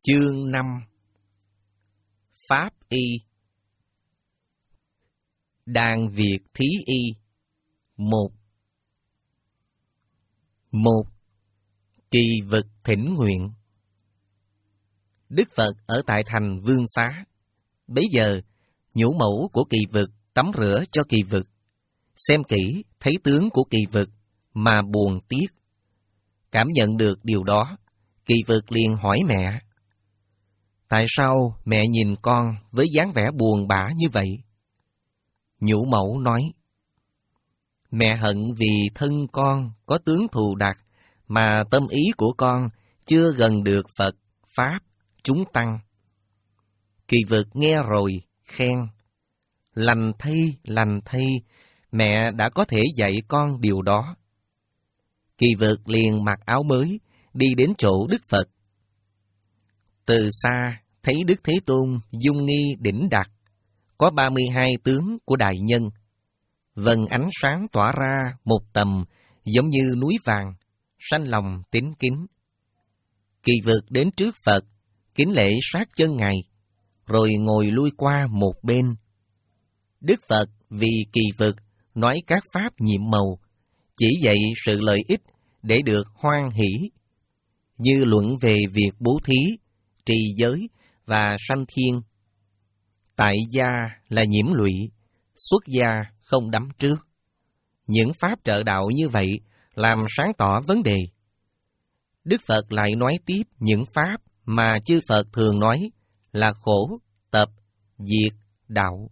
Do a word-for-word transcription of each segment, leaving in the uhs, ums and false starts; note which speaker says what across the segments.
Speaker 1: Chương năm. Pháp y. Đàn Việt thí y. Một. Một. Kỳ vực thỉnh nguyện. Đức Phật ở tại thành Vương Xá. Bấy giờ, nhũ mẫu của kỳ vực tắm rửa cho kỳ vực. Xem kỹ, thấy tướng của kỳ vực, mà buồn tiếc. Cảm nhận được điều đó, kỳ vực liền hỏi mẹ: tại sao mẹ nhìn con với dáng vẻ buồn bã như vậy? Nhũ mẫu nói: mẹ hận vì thân con có tướng thù đặc, mà tâm ý của con chưa gần được Phật, Pháp, chúng tăng. Kỳ vực nghe rồi, khen: lành thay, lành thay, mẹ đã có thể dạy con điều đó. Kỳ vực liền mặc áo mới, đi đến chỗ Đức Phật. Từ xa, thấy Đức Thế Tôn dung nghi đỉnh đặt, có ba mươi hai tướng của đại nhân. Vầng ánh sáng tỏa ra một tầm giống như núi vàng, sanh lòng tín kính. Kỳ vực đến trước Phật, kính lễ sát chân Ngài, rồi ngồi lui qua một bên. Đức Phật vì kỳ vực nói các pháp nhiệm màu, chỉ dạy sự lợi ích để được hoan hỷ, như luận về việc bố thí, trì giới và sanh thiên. Tại gia là nhiễm lụy, xuất gia không đắm trước. Những pháp trợ đạo như vậy làm sáng tỏ vấn đề. Đức Phật lại nói tiếp những pháp mà chư Phật thường nói là khổ, tập, diệt, đạo.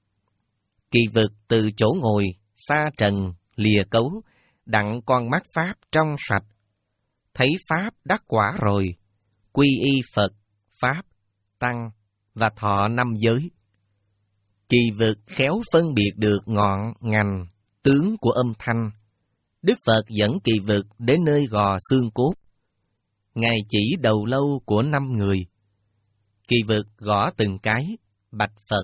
Speaker 1: Kỳ vực từ chỗ ngồi, xa trần, lìa cấu, đặng con mắt pháp trong sạch. Thấy pháp đắc quả rồi, quy y Phật, Pháp, Tăng và thọ năm giới. Kỳ vực khéo phân biệt được ngọn, ngành, tướng của âm thanh. Đức Phật dẫn kỳ vực đến nơi gò xương cốt. Ngài chỉ đầu lâu của năm người. Kỳ vực gõ từng cái, bạch Phật: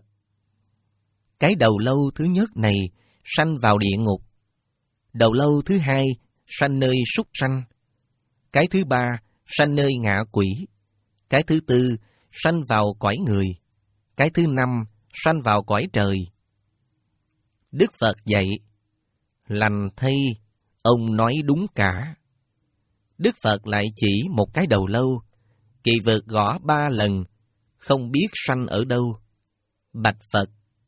Speaker 1: cái đầu lâu thứ nhất này sanh vào địa ngục. Đầu lâu thứ hai sanh nơi súc sanh. Cái thứ ba sanh nơi ngạ quỷ. Cái thứ tư sanh vào cõi người. Cái thứ năm sanh vào cõi trời. Đức Phật dạy: lành thay, ông nói đúng cả. Đức Phật lại chỉ một cái đầu lâu. Kỳ vực gõ ba lần, không biết sanh ở đâu. Bạch Phật: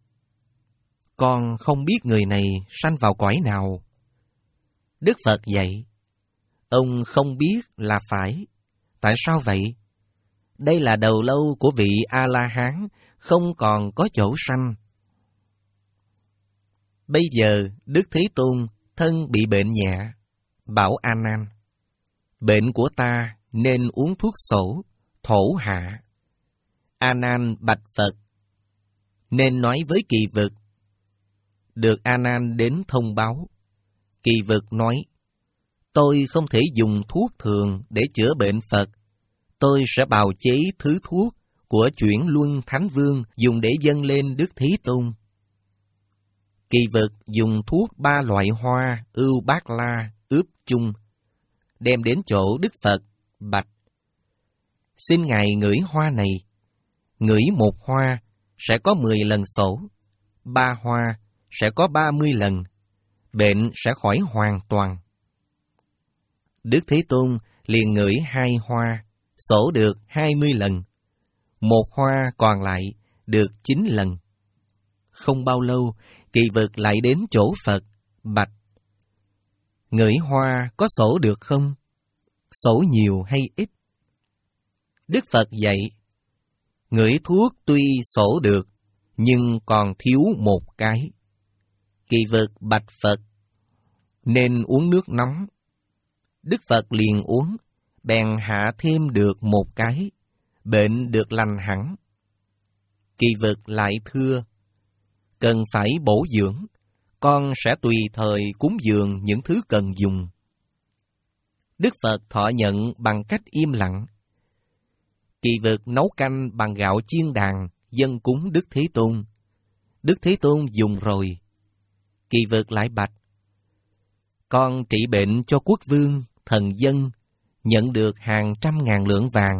Speaker 1: con không biết người này sanh vào cõi nào. Đức Phật dạy: ông không biết là phải. Tại sao vậy? Đây là đầu lâu của vị A-la-hán, không còn có chỗ sanh. Bây giờ Đức Thế Tôn thân bị bệnh nhẹ, bảo A Nan: bệnh của ta nên uống thuốc sổ, thổ hạ. A Nan bạch Phật: nên nói với kỳ vực. Được A Nan đến thông báo. Kỳ vực nói: tôi không thể dùng thuốc thường để chữa bệnh Phật. Tôi sẽ bào chế thứ thuốc của Chuyển Luân Thánh Vương dùng để dâng lên Đức Thế Tôn. Kỳ vực dùng thuốc ba loại hoa ưu bát la ướp chung, đem đến chỗ Đức Phật, bạch: xin Ngài ngửi hoa này. Ngửi một hoa sẽ có mười lần sổ, ba hoa sẽ có ba mươi lần, bệnh sẽ khỏi hoàn toàn. Đức Thế Tôn liền ngửi hai hoa, sổ được hai mươi lần. Một hoa còn lại được chín lần. Không bao lâu, kỳ vực lại đến chỗ Phật, bạch: ngửi hoa có sổ được không? Sổ nhiều hay ít? Đức Phật dạy: ngửi thuốc tuy sổ được, nhưng còn thiếu một cái. Kỳ vực bạch Phật: nên uống nước nóng. Đức Phật liền uống, bèn hạ thêm được một cái, bệnh được lành hẳn. Kỳ vực lại thưa: cần phải bổ dưỡng, con sẽ tùy thời cúng dường những thứ cần dùng. Đức Phật thọ nhận bằng cách im lặng. Kỳ vực nấu canh bằng gạo chiên đàn, dâng cúng Đức Thế Tôn. Đức Thế Tôn dùng rồi. Kỳ vực lại bạch: con trị bệnh cho quốc vương, thần dân, nhận được hàng trăm ngàn lượng vàng,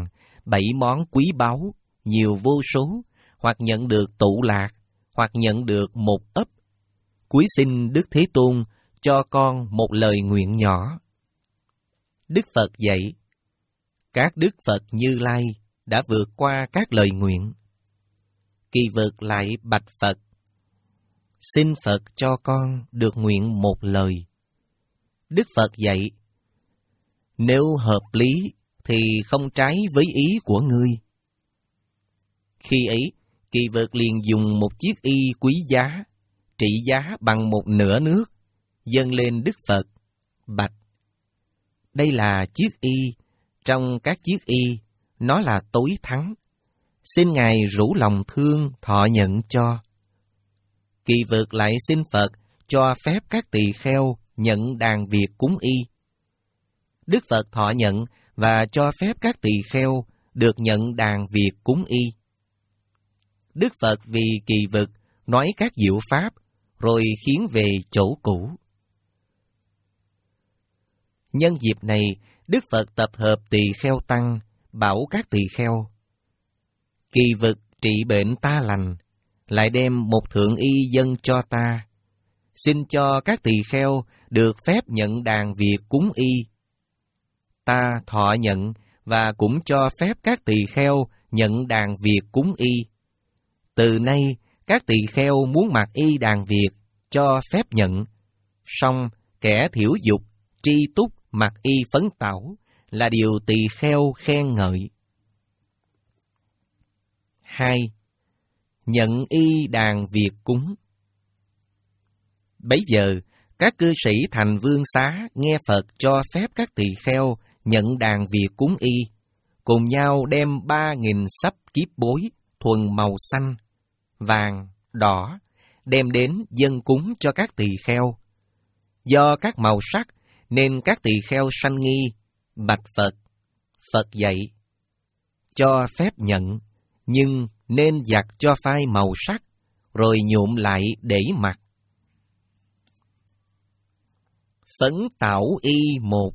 Speaker 1: bảy món quý báu, nhiều vô số, hoặc nhận được tụ lạc, hoặc nhận được một ấp. Cúi xin Đức Thế Tôn cho con một lời nguyện nhỏ. Đức Phật dạy, các Đức Phật Như Lai đã vượt qua các lời nguyện. Kỳ Vực lại bạch Phật, xin Phật cho con được nguyện một lời. Đức Phật dạy, nếu hợp lý thì không trái với ý của ngươi. Khi ấy, Kỳ Vực liền dùng một chiếc y quý giá, trị giá bằng một nửa nước, dâng lên Đức Phật, bạch, đây là chiếc y, trong các chiếc y, nó là tối thắng. Xin Ngài rủ lòng thương thọ nhận cho. Kỳ Vực lại xin Phật cho phép các tỳ kheo nhận đàn việc cúng y. Đức Phật thọ nhận và cho phép các tỳ kheo được nhận đàn việc cúng y. Đức Phật vì Kỳ Vực nói các diệu pháp, rồi khiến về chỗ cũ. Nhân dịp này, Đức Phật tập hợp tỳ kheo tăng, bảo các tỳ kheo, Kỳ Vực trị bệnh ta lành, lại đem một thượng y dâng cho ta. Xin cho các tỳ kheo được phép nhận đàn việc cúng y. Ta thọ nhận và cũng cho phép các tỳ kheo nhận đàn việc cúng y. Từ nay, các tỳ kheo muốn mặc y đàn việc, cho phép nhận. Song kẻ thiểu dục, tri túc mặc y phấn tảo là điều tỳ kheo khen ngợi. Hai. Nhận y đàn việc cúng. Bấy giờ, các cư sĩ thành Vương Xá nghe Phật cho phép các tỳ kheo nhận đàn việc cúng y, cùng nhau đem ba nghìn sắp kiếp bối thuần màu xanh, vàng, đỏ, đem đến dâng cúng cho các tỳ kheo. Do các màu sắc nên các tỳ kheo sanh nghi, bạch Phật. Phật dạy, cho phép nhận, nhưng nên giặt cho phai màu sắc, rồi nhuộm lại để mặc. Phấn tảo y một.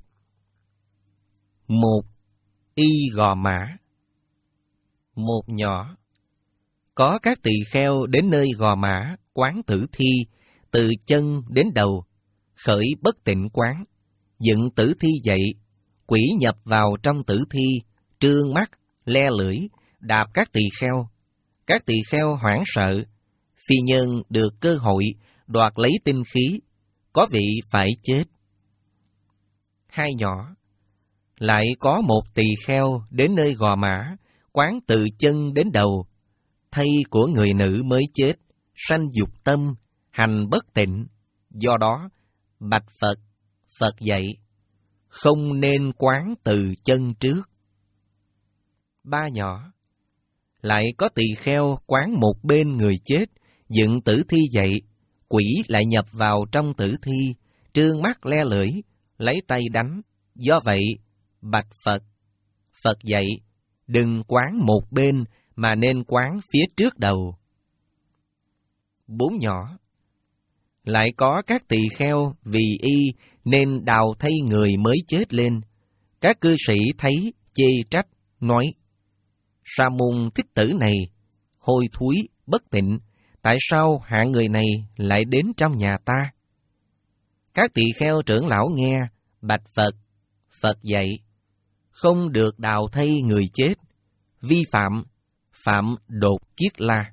Speaker 1: Một, y gò mã. Một nhỏ. Có các tỳ kheo đến nơi gò mã, quán tử thi, từ chân đến đầu, khởi bất tịnh quán, dựng tử thi dậy, quỷ nhập vào trong tử thi, trương mắt, le lưỡi, đạp các tỳ kheo. Các tỳ kheo hoảng sợ, phi nhân được cơ hội đoạt lấy tinh khí, có vị phải chết. Hai nhỏ. Lại có một tỳ kheo đến nơi gò mã, quán từ chân đến đầu, thây của người nữ mới chết, sanh dục tâm, hành bất tịnh. Do đó, bạch Phật, Phật dạy, không nên quán từ chân trước. Ba nhỏ. Lại có tỳ kheo quán một bên người chết, dựng tử thi dậy, quỷ lại nhập vào trong tử thi, trương mắt le lưỡi, lấy tay đánh. Do vậy, bạch Phật, Phật dạy, đừng quán một bên mà nên quán phía trước đầu. Bốn nhỏ. Lại có các tỳ kheo vì y nên đào thây người mới chết lên. Các cư sĩ thấy chê trách, nói, Sa môn Thích Tử này, hôi thối, bất tịnh, tại sao hạng người này lại đến trong nhà ta? Các tỳ kheo trưởng lão nghe, bạch Phật, Phật dạy, không được đào thây người chết, vi phạm, phạm đột kiết la.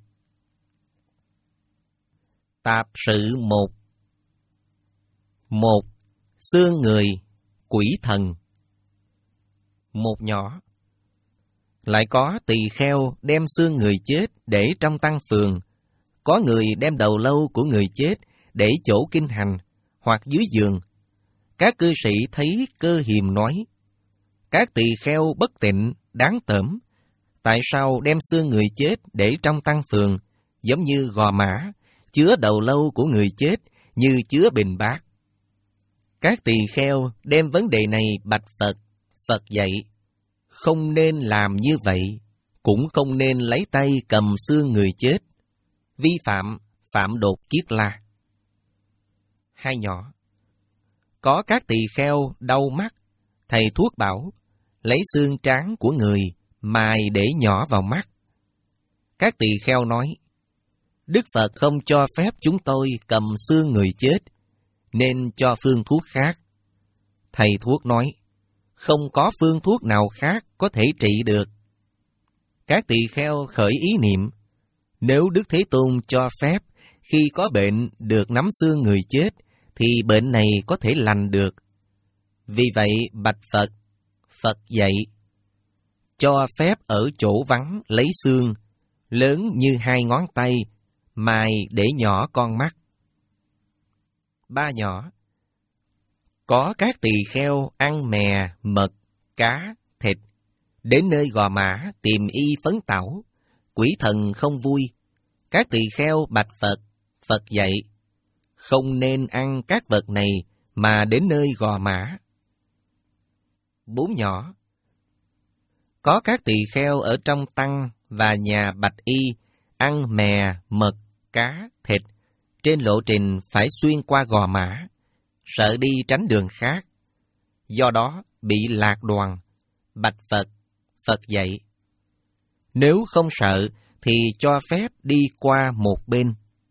Speaker 1: Tạp sự một. Một, xương người, quỷ thần. Một nhỏ. Lại có tỳ kheo đem xương người chết để trong tăng phường, có người đem đầu lâu của người chết để chỗ kinh hành, hoặc dưới giường. Các cư sĩ thấy cơ hiềm nói, các tỳ kheo bất tịnh, đáng tởm, tại sao đem xương người chết để trong tăng phường, giống như gò mã, chứa đầu lâu của người chết như chứa bình bát. Các tỳ kheo đem vấn đề này bạch Phật, Phật dạy, không nên làm như vậy, cũng không nên lấy tay cầm xương người chết, vi phạm, phạm đột kiết la. Hai nhỏ. Có các tỳ kheo đau mắt, thầy thuốc bảo, lấy xương trán của người mài để nhỏ vào mắt. Các tỳ kheo nói, Đức Phật không cho phép chúng tôi cầm xương người chết, nên cho phương thuốc khác. Thầy thuốc nói, không có phương thuốc nào khác có thể trị được. Các tỳ kheo khởi ý niệm, nếu Đức Thế Tôn cho phép khi có bệnh được nắm xương người chết, thì bệnh này có thể lành được. Vì vậy bạch Phật, Phật dạy, cho phép ở chỗ vắng lấy xương, lớn như hai ngón tay, mài để nhỏ con mắt. Ba nhỏ. Có các tỳ kheo ăn mè, mật, cá, thịt, đến nơi Gò Mã tìm y phấn tảo, quỷ thần không vui. Các tỳ kheo bạch Phật, Phật dạy, không nên ăn các vật này mà đến nơi Gò Mã. Bốn nhỏ. Có các tỳ kheo ở trong tăng và nhà bạch y, ăn mè, mật, cá, thịt, trên lộ trình phải xuyên qua Gò Mã, sợ đi tránh đường khác, do đó bị lạc đoàn. Bạch Phật, Phật dạy, nếu không sợ thì cho phép đi qua một bên.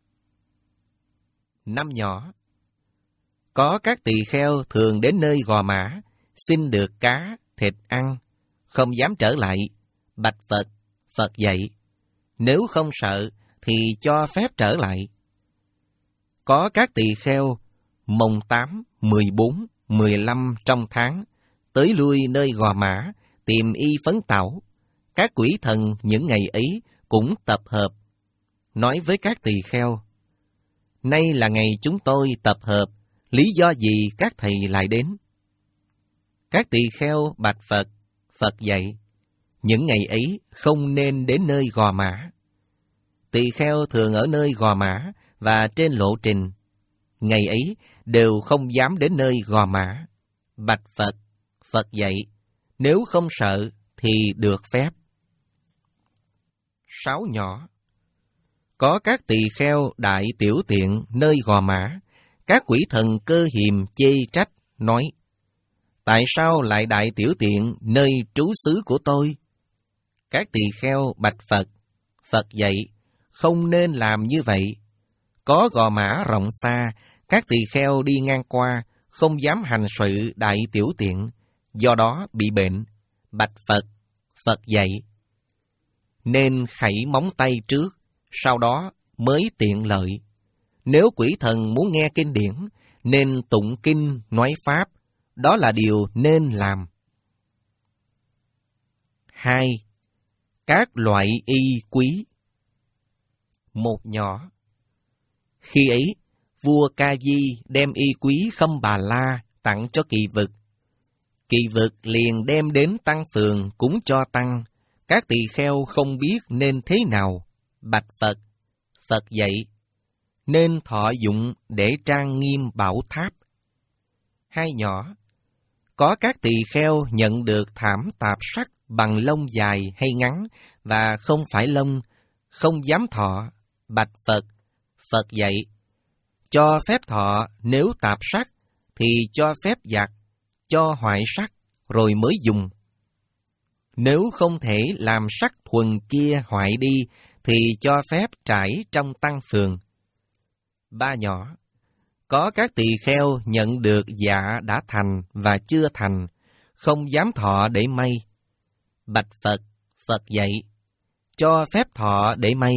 Speaker 1: Năm nhỏ. Có các tỳ kheo thường đến nơi Gò Mã, xin được cá, thịt ăn, không dám trở lại. Bạch Phật, Phật dạy, nếu không sợ thì cho phép trở lại. Có các tỳ kheo mồng tám, mười bốn, mười lăm trong tháng, tới lui nơi Gò Mã, tìm y phấn tảo. Các quỷ thần những ngày ấy cũng tập hợp, nói với các tỳ kheo, nay là ngày chúng tôi tập hợp, lý do gì các thầy lại đến? Các tỳ kheo bạch Phật, Phật dạy, những ngày ấy không nên đến nơi Gò Mã. Tỳ kheo thường ở nơi Gò Mã và trên lộ trình, ngày ấy đều không dám đến nơi Gò Mã. Bạch Phật, Phật dạy, nếu không sợ thì được phép. Sáu nhỏ. Có các tỳ kheo đại tiểu tiện nơi Gò Mã, các quỷ thần cơ hiềm chê trách, nói, tại sao lại đại tiểu tiện nơi trú xứ của tôi? Các tỳ kheo bạch Phật, Phật dạy, không nên làm như vậy. Có Gò Mã rộng xa, các tỳ kheo đi ngang qua, không dám hành sự đại tiểu tiện, do đó bị bệnh. Bạch Phật, Phật dạy, nên khẩy móng tay trước, sau đó mới tiện lợi. Nếu quỷ thần muốn nghe kinh điển, nên tụng kinh nói pháp, đó là điều nên làm. Hai. Các loại y quý. Một nhỏ. Khi ấy, vua Ca Di đem y quý Khâm Bà La tặng cho Kỳ Vực. Kỳ Vực liền đem đến tăng phường cúng cho tăng. Các tỳ kheo không biết nên thế nào. Bạch Phật, Phật dạy, nên thọ dụng để trang nghiêm bảo tháp. Hai nhỏ. Có các tỳ kheo nhận được thảm tạp sắc bằng lông dài hay ngắn và không phải lông, không dám thọ. Bạch Phật, Phật dạy, cho phép thọ nếu tạp sắc thì cho phép giặt, cho hoại sắc rồi mới dùng. Nếu không thể làm sắc thuần kia hoại đi thì cho phép trải trong tăng phường. Ba nhỏ. Có các tỳ kheo nhận được dạ đã thành và chưa thành, không dám thọ để may. Bạch Phật, Phật dạy, cho phép thọ để may.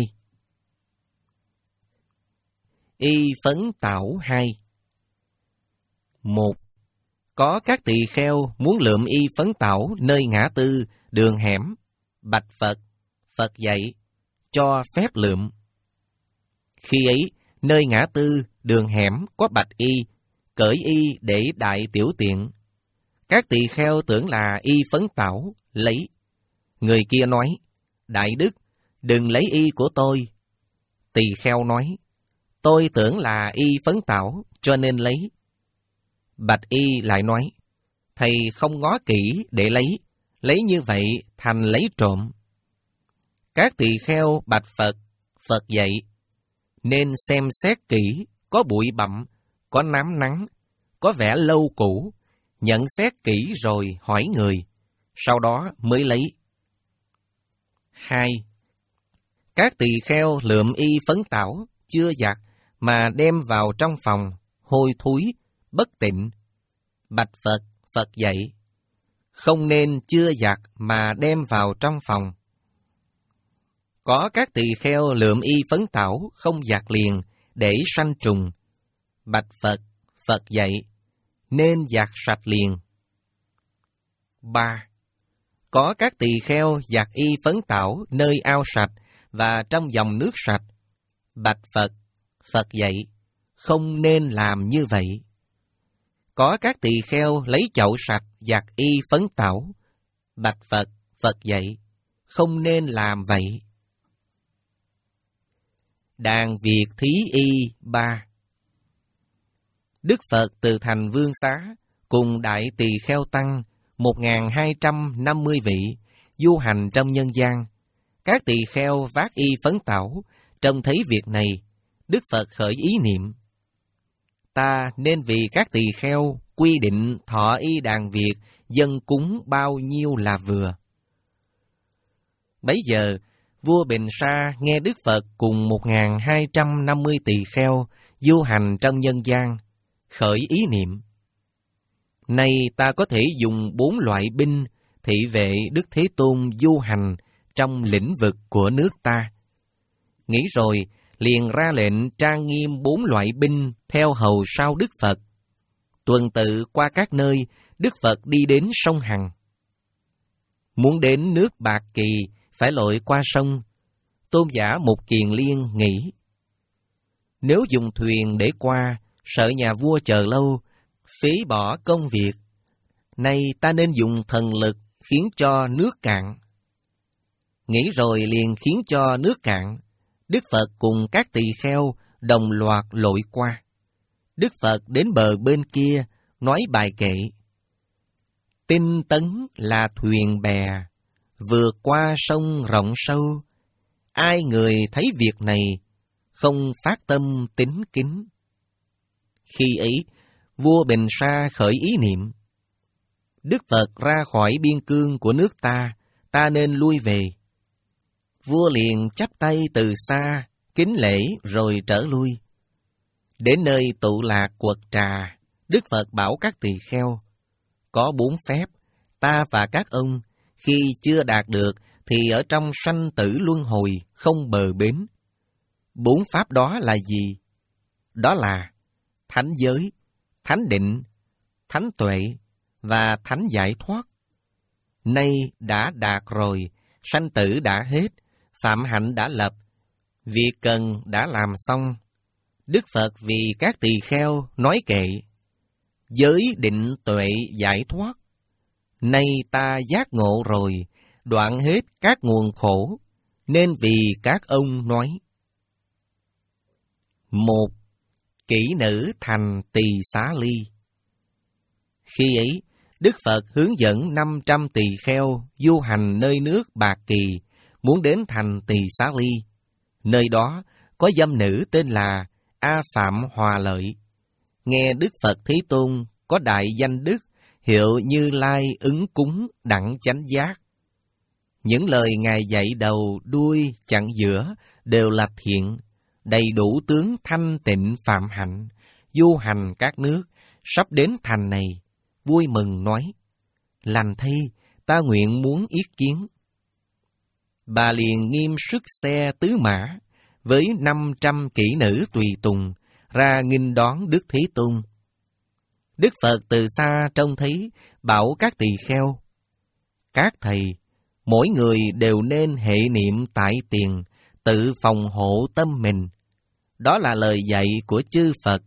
Speaker 1: Y phấn tảo hai. Một. Có các tỳ kheo muốn lượm y phấn tảo nơi ngã tư, đường hẻm. Bạch Phật, Phật dạy, cho phép lượm. Khi ấy, nơi ngã tư, đường hẻm có bạch y, cởi y để đại tiểu tiện. Các tỳ kheo tưởng là y phấn tảo, lấy. Người kia nói, Đại Đức, đừng lấy y của tôi. Tỳ kheo nói, tôi tưởng là y phấn tảo, cho nên lấy. Bạch y lại nói, thầy không ngó kỹ để lấy, lấy như vậy thành lấy trộm. Các tỳ kheo bạch Phật, Phật dạy, nên xem xét kỹ, có bụi bặm, có nám nắng, có vẻ lâu cũ, nhận xét kỹ rồi hỏi người, sau đó mới lấy. Hai, các tỳ kheo lượm y phấn tảo, chưa giặt, mà đem vào trong phòng, hôi thối, bất tịnh. Bạch Phật, Phật dạy, không nên chưa giặt mà đem vào trong phòng. Có các tỳ kheo lượm y phấn tảo, không giặt liền, để sanh trùng. Bạch Phật, Phật dạy, nên giặt sạch liền. Ba, có các tỳ kheo giặt y phấn tảo nơi ao sạch và trong dòng nước sạch. Bạch Phật, Phật dạy, không nên làm như vậy. Có các tỳ kheo lấy chậu sạch giặt y phấn tảo. Bạch Phật, Phật dạy, không nên làm vậy. Đàn Việt Thí Y ba. Đức Phật từ thành Vương Xá cùng Đại Tỳ Kheo Tăng một nghìn hai trăm năm mươi vị du hành trong nhân gian. Các tỳ kheo vác y phấn tảo, trông thấy việc này, Đức Phật khởi ý niệm: ta nên vì các tỳ kheo quy định thọ y đàn Việt, dân cúng bao nhiêu là vừa. Bấy giờ, vua Bình Sa nghe Đức Phật cùng một nghìn hai trăm năm mươi tỳ kheo du hành trong nhân gian, khởi ý niệm: nay ta có thể dùng bốn loại binh thị vệ Đức Thế Tôn du hành trong lĩnh vực của nước ta. Nghĩ rồi, liền ra lệnh trang nghiêm bốn loại binh theo hầu sau Đức Phật. Tuần tự qua các nơi, Đức Phật đi đến sông Hằng. Muốn đến nước Bạc Kỳ, phải lội qua sông. Tôn giả Mục Kiền Liên nghĩ: nếu dùng thuyền để qua, sợ nhà vua chờ lâu, phí bỏ công việc. Nay ta nên dùng thần lực khiến cho nước cạn. Nghĩ rồi liền khiến cho nước cạn. Đức Phật cùng các tỳ kheo đồng loạt lội qua. Đức Phật đến bờ bên kia, nói bài kệ: tinh tấn là thuyền bè, vượt qua sông rộng sâu. Ai người thấy việc này, không phát tâm tín kính. Khi ấy, vua Bình Sa khởi ý niệm: Đức Phật ra khỏi biên cương của nước ta, ta nên lui về. Vua liền chắp tay từ xa, kính lễ rồi trở lui. Đến nơi tụ lạc quật trà, Đức Phật bảo các tỳ kheo: có bốn phép, ta và các ông, khi chưa đạt được, thì ở trong sanh tử luân hồi, không bờ bến. Bốn pháp đó là gì? Đó là thánh giới, thánh định, thánh tuệ và thánh giải thoát. Nay đã đạt rồi, sanh tử đã hết, phạm hạnh đã lập, việc cần đã làm xong. Đức Phật vì các tỳ kheo nói kệ: giới định tuệ giải thoát. Nay ta giác ngộ rồi, đoạn hết các nguồn khổ, nên vì các ông nói. Một, kỹ nữ thành tỳ xá ly. Khi ấy, Đức Phật hướng dẫn năm trăm tỳ kheo du hành nơi nước Bạc Kỳ, muốn đến thành Tỳ Xá Ly. Nơi đó có dâm nữ tên là A Phạm Hòa Lợi. Nghe Đức Phật Thế Tôn có đại danh đức, hiệu Như Lai ứng cúng đẳng chánh giác. Những lời Ngài dạy đầu, đuôi, chặn giữa đều là thiện, đầy đủ tướng thanh tịnh phạm hạnh, du hành các nước, sắp đến thành này, vui mừng nói: lành thay, ta nguyện muốn yết kiến. Bà liền nghiêm sức xe tứ mã, với năm trăm kỹ nữ tùy tùng, ra nghinh đón Đức Thế Tôn. Đức Phật từ xa trông thấy, bảo các tỳ kheo: các thầy, mỗi người đều nên hệ niệm tại tiền, tự phòng hộ tâm mình. Đó là lời dạy của chư Phật.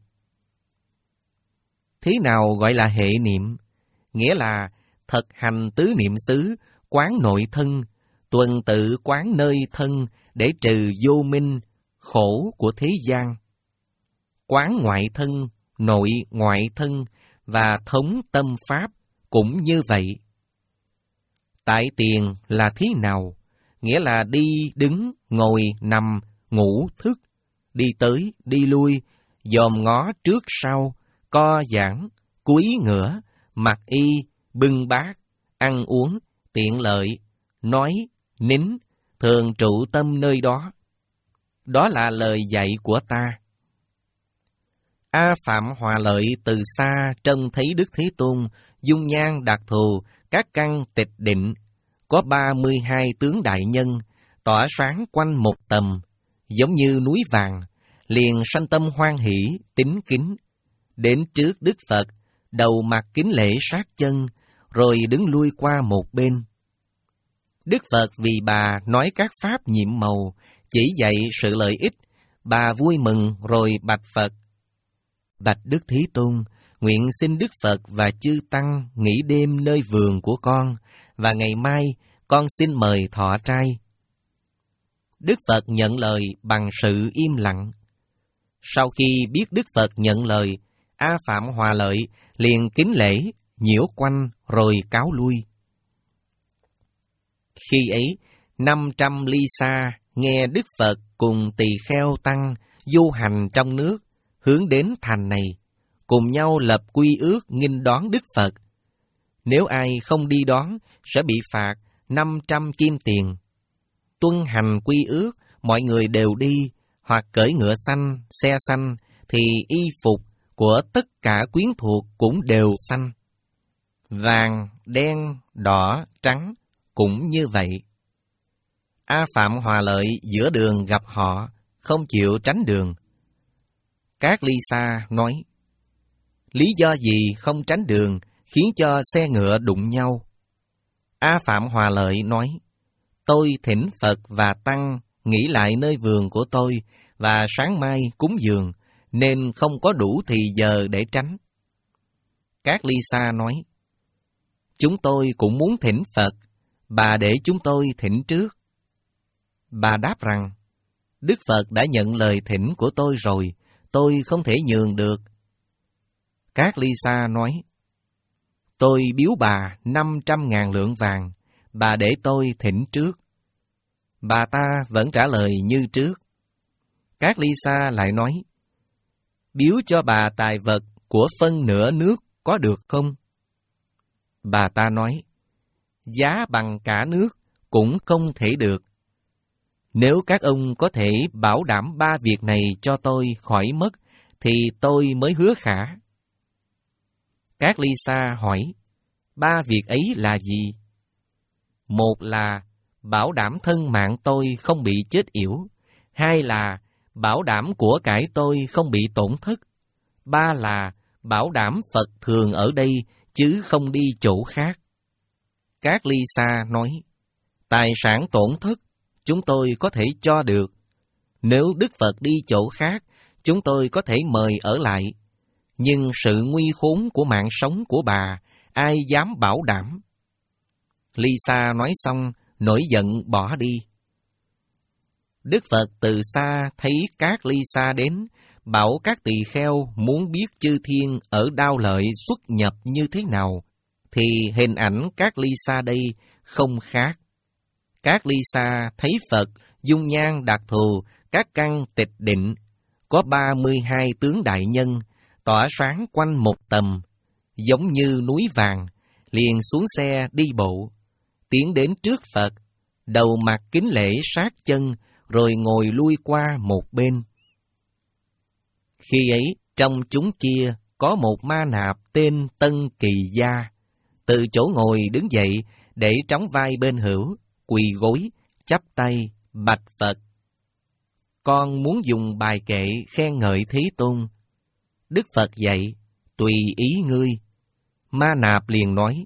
Speaker 1: Thế nào gọi là hệ niệm? Nghĩa là thực hành tứ niệm xứ, quán nội thân, tuần tự quán nơi thân để trừ vô minh, khổ của thế gian. Quán ngoại thân, nội ngoại thân và thống tâm pháp cũng như vậy. Tại tiền là thế nào? Nghĩa là đi, đứng, ngồi, nằm, ngủ, thức, đi tới, đi lui, dòm ngó trước sau, co giãn, cúi ngửa, mặc y, bưng bát, ăn uống, tiện lợi, nói, nín, thường trụ tâm nơi đó. Đó là lời dạy của ta. A Phạm Hòa Lợi từ xa trông thấy Đức Thế Tôn dung nhan đặc thù, các căn tịch định, có ba mươi hai tướng đại nhân, tỏa sáng quanh một tầm, giống như núi vàng, liền sanh tâm hoan hỷ, tín kính. Đến trước Đức Phật, đầu mặt kính lễ sát chân, rồi đứng lui qua một bên. Đức Phật vì bà nói các pháp nhiệm màu, chỉ dạy sự lợi ích, bà vui mừng rồi bạch Phật. Bạch Đức Thế Tôn, nguyện xin Đức Phật và chư Tăng nghỉ đêm nơi vườn của con, và ngày mai con xin mời thọ trai. Đức Phật nhận lời bằng sự im lặng. Sau khi biết Đức Phật nhận lời, A Phạm Hòa Lợi liền kính lễ, nhiễu quanh rồi cáo lui. Khi ấy, năm trăm ly xa nghe Đức Phật cùng tỳ kheo tăng du hành trong nước, hướng đến thành này, cùng nhau lập quy ước nghinh đón Đức Phật. Nếu ai không đi đón, sẽ bị phạt năm trăm kim tiền. Tuân hành quy ước, mọi người đều đi, hoặc cưỡi ngựa xanh, xe xanh, thì y phục của tất cả quyến thuộc cũng đều xanh. Vàng, đen, đỏ, trắng cũng như vậy. A Phạm Hòa Lợi giữa đường gặp họ, không chịu tránh đường. Các ly xa nói, lý do gì không tránh đường khiến cho xe ngựa đụng nhau? A Phạm Hòa Lợi nói, tôi thỉnh Phật và Tăng nghỉ lại nơi vườn của tôi, và sáng mai cúng dường, nên không có đủ thì giờ để tránh. Các ly xa nói, chúng tôi cũng muốn thỉnh Phật, bà để chúng tôi thỉnh trước. Bà đáp rằng, Đức Phật đã nhận lời thỉnh của tôi rồi, tôi không thể nhường được. Các ly xa nói, tôi biếu bà năm trăm ngàn lượng vàng, bà để tôi thỉnh trước. Bà ta vẫn trả lời như trước. Các ly xa lại nói, biếu cho bà tài vật của phân nửa nước có được không? Bà ta nói, giá bằng cả nước cũng không thể được. Nếu các ông có thể bảo đảm ba việc này cho tôi khỏi mất, thì tôi mới hứa khả. Các ly xa hỏi, ba việc ấy là gì? Một là bảo đảm thân mạng tôi không bị chết yểu. Hai là bảo đảm của cải tôi không bị tổn thất. Ba là bảo đảm Phật thường ở đây, chứ không đi chỗ khác. Các ly xa nói, tài sản tổn thất, chúng tôi có thể cho được. Nếu Đức Phật đi chỗ khác, chúng tôi có thể mời ở lại. Nhưng sự nguy khốn của mạng sống của bà, ai dám bảo đảm? Ly xa nói xong, nổi giận bỏ đi. Đức Phật từ xa thấy các ly xa đến, bảo các tỳ kheo muốn biết chư thiên ở Đao Lợi xuất nhập như thế nào, thì hình ảnh các ly xa đây không khác. Các ly xa thấy Phật dung nhan đặc thù, các căn tịch định, có ba mươi hai tướng đại nhân, tỏa sáng quanh một tầm, giống như núi vàng, liền xuống xe đi bộ, tiến đến trước Phật, đầu mặt kính lễ sát chân, rồi ngồi lui qua một bên. Khi ấy, trong chúng kia có một ma nạp tên Tân Kỳ Gia, từ chỗ ngồi đứng dậy để trống vai bên hữu, quỳ gối, chắp tay, bạch Phật. Con muốn dùng bài kệ khen ngợi Thế Tôn. Đức Phật dạy, tùy ý ngươi. Ma nạp liền nói,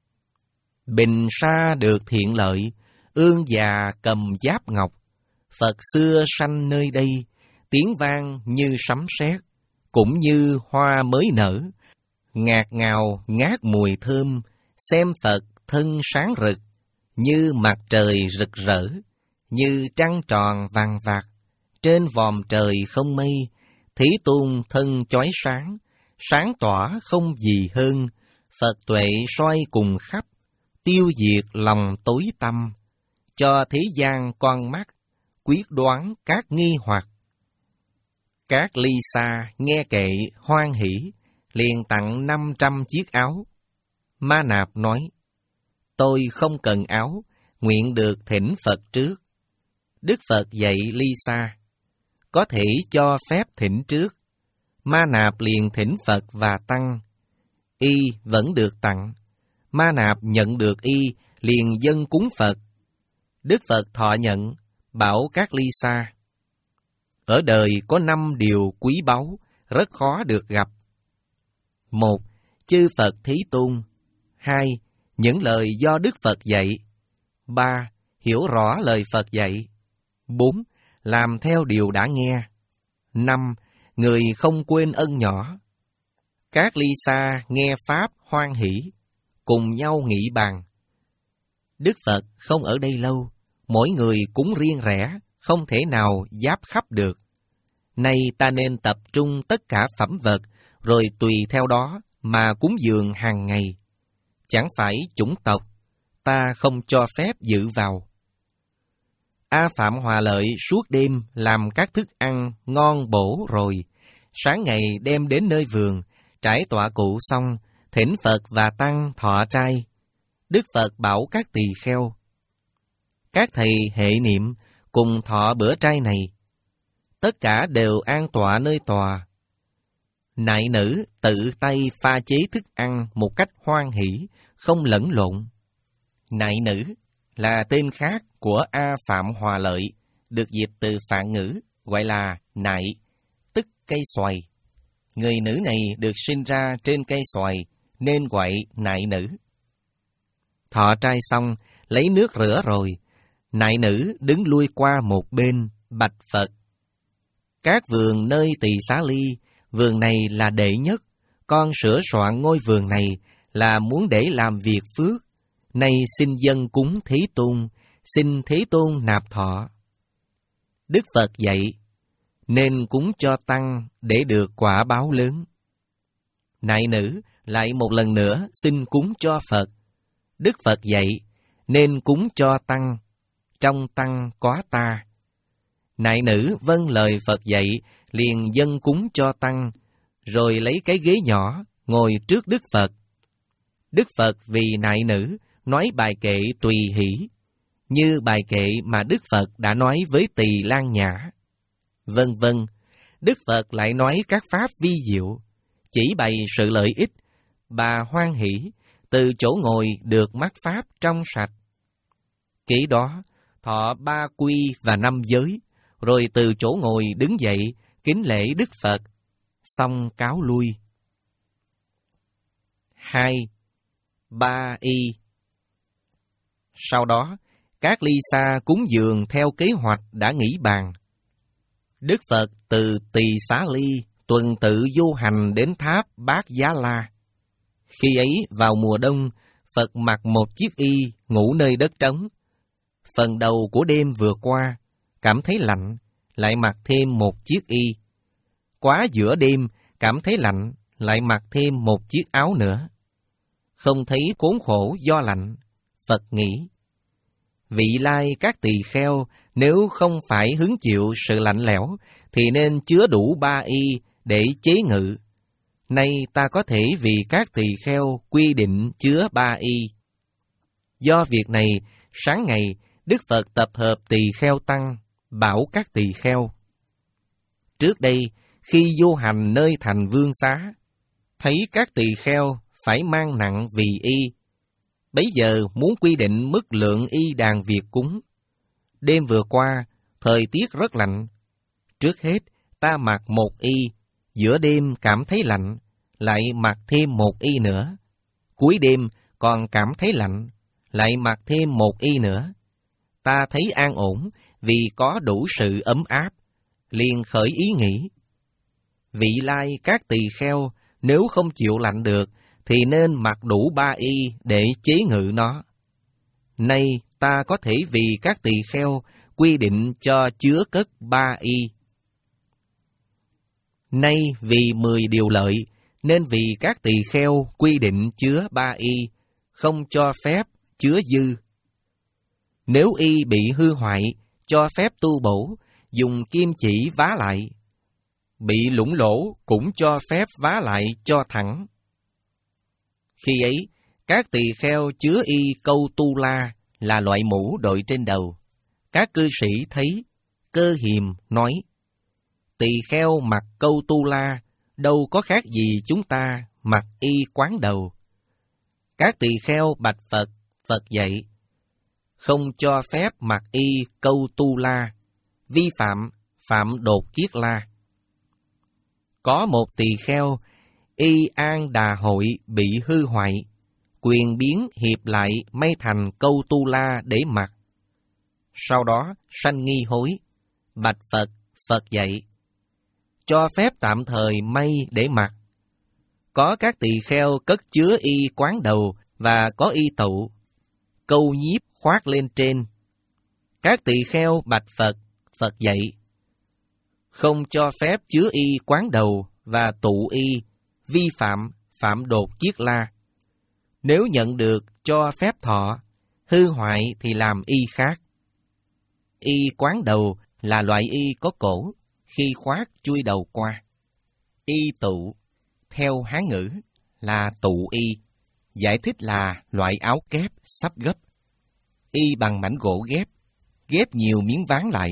Speaker 1: bình sa được thiện lợi, ương già cầm giáp ngọc. Phật xưa sanh nơi đây, tiếng vang như sấm sét, cũng như hoa mới nở, ngạt ngào ngát mùi thơm, xem Phật thân sáng rực, như mặt trời rực rỡ, như trăng tròn vàng vạc, trên vòm trời không mây, Thế Tôn thân chói sáng, sáng tỏa không gì hơn, Phật tuệ soi cùng khắp, tiêu diệt lòng tối tăm, cho thế gian con mắt, quyết đoán các nghi hoặc. Các ly xa nghe kệ hoan hỷ, liền tặng năm trăm chiếc áo. Ma nạp nói, tôi không cần áo, nguyện được thỉnh Phật trước. Đức Phật dạy ly xa, có thể cho phép thỉnh trước, ma nạp liền thỉnh Phật và Tăng. Y vẫn được tặng, ma nạp nhận được y liền dâng cúng Phật. Đức Phật thọ nhận, bảo các ly xa. Ở đời có năm điều quý báu, rất khó được gặp. Một, chư Phật Thí Tôn. Hai, những lời do Đức Phật dạy. Ba, hiểu rõ lời Phật dạy. Bốn, làm theo điều đã nghe. Năm, người không quên ân nhỏ. Các ly xa nghe Pháp hoan hỷ, cùng nhau nghị bàn. Đức Phật không ở đây lâu, mỗi người cúng riêng rẽ, không thể nào giáp khắp được. Nay ta nên tập trung tất cả phẩm vật, rồi tùy theo đó mà cúng dường hàng ngày. Chẳng phải chủng tộc, ta không cho phép dự vào. A Phạm Hòa Lợi suốt đêm làm các thức ăn ngon bổ rồi, sáng ngày đem đến nơi vườn, trải tọa cụ xong, thỉnh Phật và Tăng thọ trai. Đức Phật bảo các tỳ kheo, các thầy hệ niệm cùng thọ bữa trai này. Tất cả đều an tọa nơi tòa. Nại nữ tự tay pha chế thức ăn một cách hoan hỷ, không lẫn lộn. Nại nữ là tên khác của A Phạm Hòa Lợi, được dịch từ Phạn ngữ, gọi là nại, tức cây xoài. Người nữ này được sinh ra trên cây xoài, nên gọi nại nữ. Thọ trai xong, lấy nước rửa rồi, nại nữ đứng lui qua một bên, bạch Phật. Các vườn nơi Tỳ Xá Ly, vườn này là đệ nhất, con sửa soạn ngôi vườn này là muốn để làm việc phước. Nay xin dâng cúng Thế Tôn, xin Thế Tôn nạp thọ. Đức Phật dạy, nên cúng cho Tăng để được quả báo lớn. Nại nữ lại một lần nữa xin cúng cho Phật. Đức Phật dạy, nên cúng cho Tăng, trong Tăng có ta. Nại nữ vâng lời Phật dạy, liền dâng cúng cho Tăng, rồi lấy cái ghế nhỏ, ngồi trước Đức Phật. Đức Phật vì nại nữ, nói bài kệ tùy hỷ, như bài kệ mà Đức Phật đã nói với Tỳ Lan Nhã. Vân vân, Đức Phật lại nói các pháp vi diệu, chỉ bày sự lợi ích, bà hoan hỷ, từ chỗ ngồi được mắc pháp trong sạch. Kỹ đó, thọ ba quy và năm giới, rồi từ chỗ ngồi đứng dậy, kính lễ Đức Phật, xong cáo lui. Hai, ba y. Sau đó, các ly xa cúng dường theo kế hoạch đã nghĩ bàn. Đức Phật từ Tỳ Xá Ly tuần tự du hành đến tháp Bát Giá La. Khi ấy vào mùa đông, Phật mặc một chiếc y ngủ nơi đất trống. Phần đầu của đêm vừa qua, cảm thấy lạnh, lại mặc thêm một chiếc y. Quá giữa đêm, cảm thấy lạnh, lại mặc thêm một chiếc áo nữa. Không thấy khốn khổ do lạnh, Phật nghĩ, vị lai các tỳ kheo nếu không phải hứng chịu sự lạnh lẽo, thì nên chứa đủ ba y để chế ngự. Nay ta có thể vì các tỳ kheo quy định chứa ba y. Do việc này, sáng ngày, Đức Phật tập hợp tỳ kheo tăng, bảo các tỳ kheo. Trước đây, khi du hành nơi thành Vương Xá, thấy các tỳ kheo phải mang nặng vì y. Bấy giờ muốn quy định mức lượng y đàn việc cúng. Đêm vừa qua, thời tiết rất lạnh. Trước hết, ta mặc một y, giữa đêm cảm thấy lạnh, lại mặc thêm một y nữa. Cuối đêm còn cảm thấy lạnh, lại mặc thêm một y nữa. Ta thấy an ổn vì có đủ sự ấm áp, liền khởi ý nghĩ. Vị lai các tỳ kheo nếu không chịu lạnh được, thì nên mặc đủ ba y để chế ngự nó. Nay ta có thể vì các tỳ kheo quy định cho chứa cất ba y. Nay vì mười điều lợi, nên vì các tỳ kheo quy định chứa ba y, không cho phép chứa dư. Nếu y bị hư hoại, cho phép tu bổ, dùng kim chỉ vá lại. Bị lủng lỗ cũng cho phép vá lại cho thẳng. Khi ấy, các tỳ kheo chứa y câu tu la là loại mũ đội trên đầu. Các cư sĩ thấy, Cơ Hiềm nói, tỳ kheo mặc câu tu la, đâu có khác gì chúng ta mặc y quán đầu. Các tỳ kheo bạch Phật, Phật dạy, không cho phép mặc y câu tu la, vi phạm, phạm đột kiết la. Có một tỳ kheo, y an đà hội bị hư hoại, quyền biến hiệp lại may thành câu tu la để mặc. Sau đó sanh nghi hối, bạch Phật, Phật dạy, cho phép tạm thời may để mặc. Có các tỳ kheo cất chứa y quán đầu và có y tụ, câu nhiếp khoác lên trên. Các tỳ kheo bạch Phật, Phật dạy, không cho phép chứa y quán đầu và tụ y, vi phạm, phạm đột kiết la. Nếu nhận được cho phép thọ, hư hoại thì làm y khác. Y quán đầu là loại y có cổ, khi khoác chui đầu qua. Y tụ, theo Hán ngữ, là tụ y, giải thích là loại áo kép sắp gấp. Y bằng mảnh gỗ ghép, ghép nhiều miếng ván lại.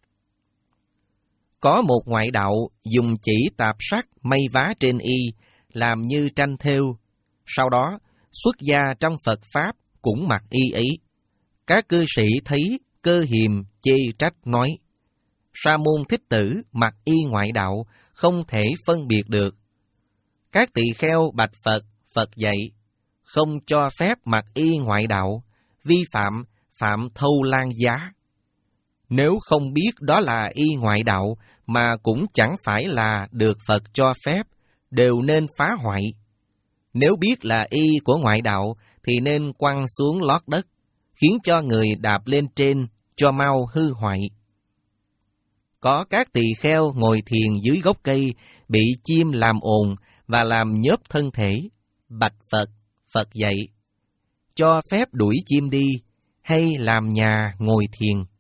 Speaker 1: Có một ngoại đạo dùng chỉ tạp sắt may vá trên y, làm như tranh thêu. Sau đó, xuất gia trong Phật Pháp cũng mặc y ấy. Các cư sĩ thấy Cơ Hiềm chê trách nói, Sa môn Thích Tử mặc y ngoại đạo, không thể phân biệt được. Các tỳ kheo bạch Phật, Phật dạy, không cho phép mặc y ngoại đạo, vi phạm, phạm thâu lan giá. Nếu không biết đó là y ngoại đạo, mà cũng chẳng phải là được Phật cho phép, đều nên phá hoại. Nếu biết là y của ngoại đạo, thì nên quăng xuống lót đất, khiến cho người đạp lên trên, cho mau hư hoại. Có các tỳ kheo ngồi thiền dưới gốc cây, bị chim làm ồn và làm nhớp thân thể, bạch Phật, Phật dạy, cho phép đuổi chim đi, hay làm nhà ngồi thiền.